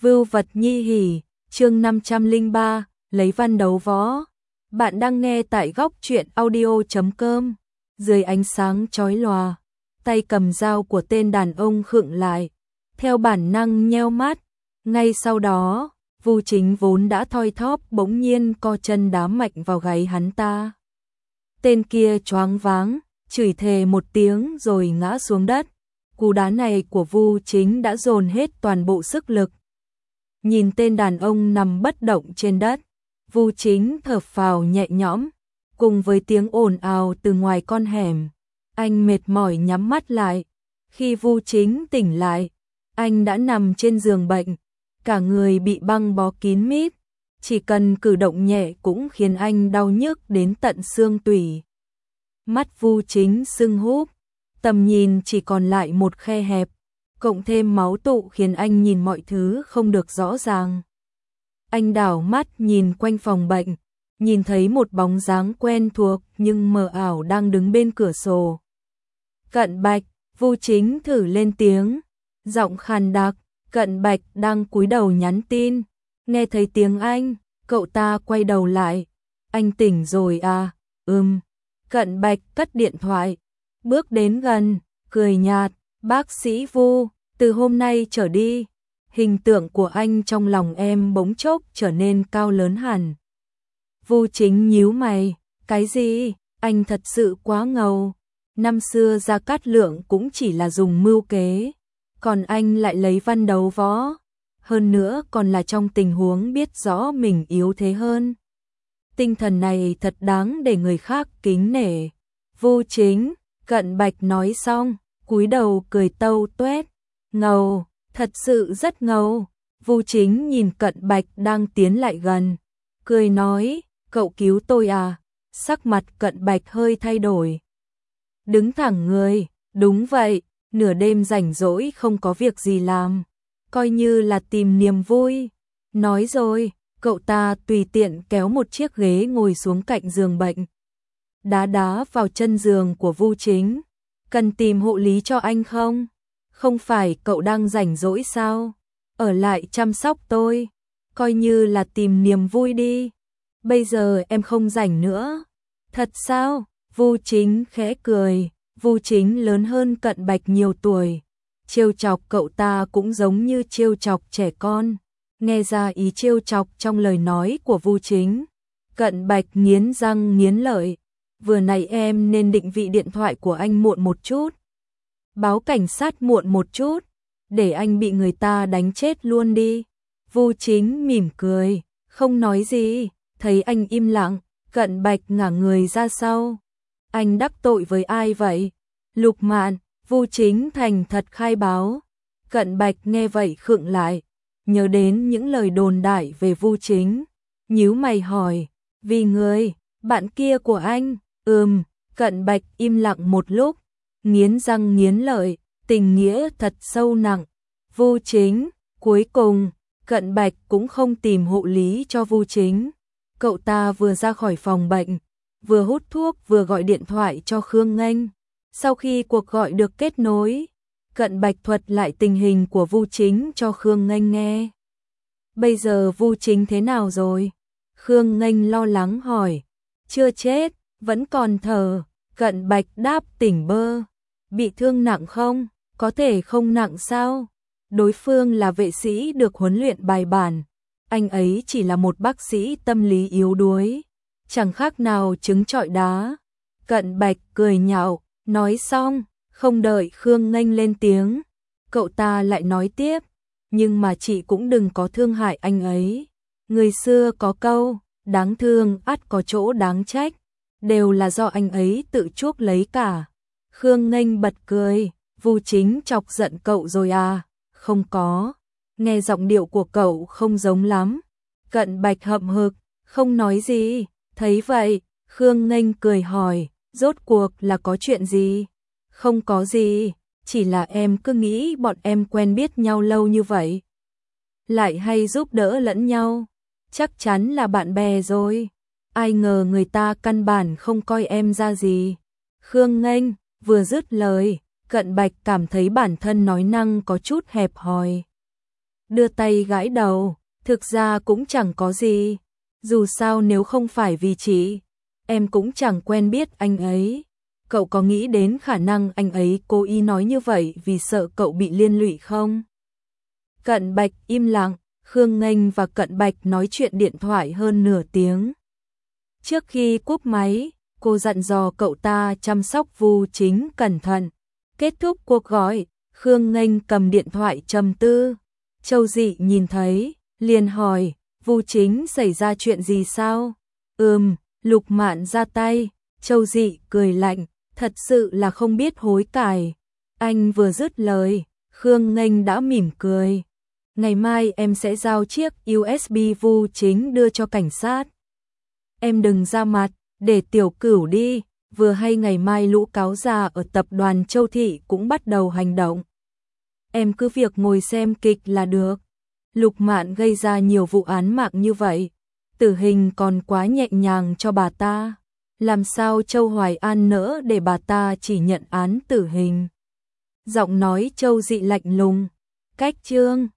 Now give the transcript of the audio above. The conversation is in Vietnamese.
Vưu vật nhi hỉ, chương 503, lấy văn đấu võ. Bạn đang nghe tại góc truyện audio.com. Dưới ánh sáng chói lòa, tay cầm dao của tên đàn ông khựng lại, theo bản năng nheo mắt. Ngay sau đó, Vu Chính vốn đã thoi thóp bỗng nhiên co chân đá mạnh vào gáy hắn ta. Tên kia choáng váng, chửi thề một tiếng rồi ngã xuống đất. Cú đá này của Vu Chính đã dồn hết toàn bộ sức lực. Nhìn tên đàn ông nằm bất động trên đất, Vu Chính thở phào nhẹ nhõm, cùng với tiếng ồn ào từ ngoài con hẻm, anh mệt mỏi nhắm mắt lại. Khi Vu Chính tỉnh lại, anh đã nằm trên giường bệnh, cả người bị băng bó kín mít, chỉ cần cử động nhẹ cũng khiến anh đau nhức đến tận xương tủy. Mắt Vu Chính sưng húp, tầm nhìn chỉ còn lại một khe hẹp, cộng thêm máu tụ khiến anh nhìn mọi thứ không được rõ ràng. Anh đảo mắt nhìn quanh phòng bệnh, nhìn thấy một bóng dáng quen thuộc nhưng mờ ảo đang đứng bên cửa sổ. Cận Bạch, Vu Chính thử lên tiếng, giọng khàn đặc. Cận Bạch đang cúi đầu nhắn tin, nghe thấy tiếng anh, cậu ta quay đầu lại. Anh tỉnh rồi à? Cận Bạch cất điện thoại, bước đến gần, cười nhạt. Bác sĩ Vu, từ hôm nay trở đi, hình tượng của anh trong lòng em bỗng chốc trở nên cao lớn hẳn. Vu Chính nhíu mày, cái gì? Anh thật sự quá ngầu. Năm xưa Gia Cát Lượng cũng chỉ là dùng mưu kế, còn anh lại lấy văn đấu võ, hơn nữa còn là trong tình huống biết rõ mình yếu thế hơn. Tinh thần này thật đáng để người khác kính nể. Vu Chính, Cận Bạch nói xong, cúi đầu cười tâu tuét. Ngầu, thật sự rất ngầu. Vu Chính nhìn Cận Bạch đang tiến lại gần, cười nói, cậu cứu tôi à? Sắc mặt Cận Bạch hơi thay đổi. Đứng thẳng người, đúng vậy, nửa đêm rảnh rỗi không có việc gì làm, coi như là tìm niềm vui. Nói rồi, cậu ta tùy tiện kéo một chiếc ghế ngồi xuống cạnh giường bệnh, đá đá vào chân giường của Vu Chính. Cần tìm hộ lý cho anh không? Không phải cậu đang rảnh rỗi sao? Ở lại chăm sóc tôi, coi như là tìm niềm vui đi. Bây giờ em không rảnh nữa. Thật sao? Vu Chính khẽ cười. Vu Chính lớn hơn Cận Bạch nhiều tuổi, trêu chọc cậu ta cũng giống như trêu chọc trẻ con. Nghe ra ý trêu chọc trong lời nói của Vu Chính, Cận Bạch nghiến răng nghiến lợi. Vừa nãy em nên định vị điện thoại của anh muộn một chút, báo cảnh sát muộn một chút, để anh bị người ta đánh chết luôn đi. Vu Chính mỉm cười, không nói gì. Thấy anh im lặng, Cận Bạch ngả người ra sau. Anh đắc tội với ai vậy? Lục Mạn. Vu Chính thành thật khai báo. Cận Bạch nghe vậy khựng lại, nhớ đến những lời đồn đại về Vu Chính, nhíu mày hỏi, vì người bạn kia của anh? Cận Bạch im lặng một lúc, nghiến răng nghiến lợi, tình nghĩa thật sâu nặng. Vu Chính, cuối cùng, Cận Bạch cũng không tìm hộ lý cho Vu Chính. Cậu ta vừa ra khỏi phòng bệnh, vừa hút thuốc vừa gọi điện thoại cho Khương Nghênh. Sau khi cuộc gọi được kết nối, Cận Bạch thuật lại tình hình của Vu Chính cho Khương Nghênh nghe. Bây giờ Vu Chính thế nào rồi? Khương Nghênh lo lắng hỏi. Chưa chết, vẫn còn thở. Cận Bạch đáp tỉnh bơ. Bị thương nặng không? Có thể không nặng sao? Đối phương là vệ sĩ được huấn luyện bài bản. Anh ấy chỉ là một bác sĩ tâm lý yếu đuối, chẳng khác nào trứng trọi đá. Cận Bạch cười nhạo, nói xong, không đợi Khương Nghênh lên tiếng, cậu ta lại nói tiếp, nhưng mà chị cũng đừng có thương hại anh ấy. Người xưa có câu, đáng thương ắt có chỗ đáng trách, đều là do anh ấy tự chuốc lấy cả. Khương Nghênh bật cười, Vu Chính chọc giận cậu rồi à? Không có, nghe giọng điệu của cậu không giống lắm. Cận Bạch hậm hực, không nói gì. Thấy vậy, Khương Nghênh cười hỏi, rốt cuộc là có chuyện gì? Không có gì, chỉ là em cứ nghĩ bọn em quen biết nhau lâu như vậy, lại hay giúp đỡ lẫn nhau, chắc chắn là bạn bè rồi. Ai ngờ người ta căn bản không coi em ra gì. Khương Nghênh vừa dứt lời, Cận Bạch cảm thấy bản thân nói năng có chút hẹp hòi. đưa tay gãi đầu, thực ra cũng chẳng có gì. Dù sao nếu không phải vì chị, em cũng chẳng quen biết anh ấy. Cậu có nghĩ đến khả năng anh ấy cố ý nói như vậy vì sợ cậu bị liên lụy không? Cận Bạch im lặng, Khương Nghênh và Cận Bạch nói chuyện điện thoại hơn nửa tiếng. Trước khi cúp máy, cô dặn dò cậu ta chăm sóc Vu Chính cẩn thận. Kết thúc cuộc gọi, Khương Nghênh cầm điện thoại trầm tư. Châu Dị nhìn thấy, liền hỏi, Vu Chính xảy ra chuyện gì sao? Lục Mạn ra tay. Châu Dị cười lạnh, thật sự là không biết hối cải. Anh vừa dứt lời, Khương Nghênh đã mỉm cười. Ngày mai em sẽ giao chiếc USB Vu Chính đưa cho cảnh sát. Em đừng ra mặt, để Tiểu Cửu đi. Vừa hay ngày mai lũ cáo già ở tập đoàn Châu Thị cũng bắt đầu hành động. Em cứ việc ngồi xem kịch là được. Lục Mạn gây ra nhiều vụ án mạng như vậy, tử hình còn quá nhẹ nhàng cho bà ta. Làm sao Châu Hoài An nỡ để bà ta chỉ nhận án tử hình? Giọng nói Châu Dị lạnh lùng. Cách chương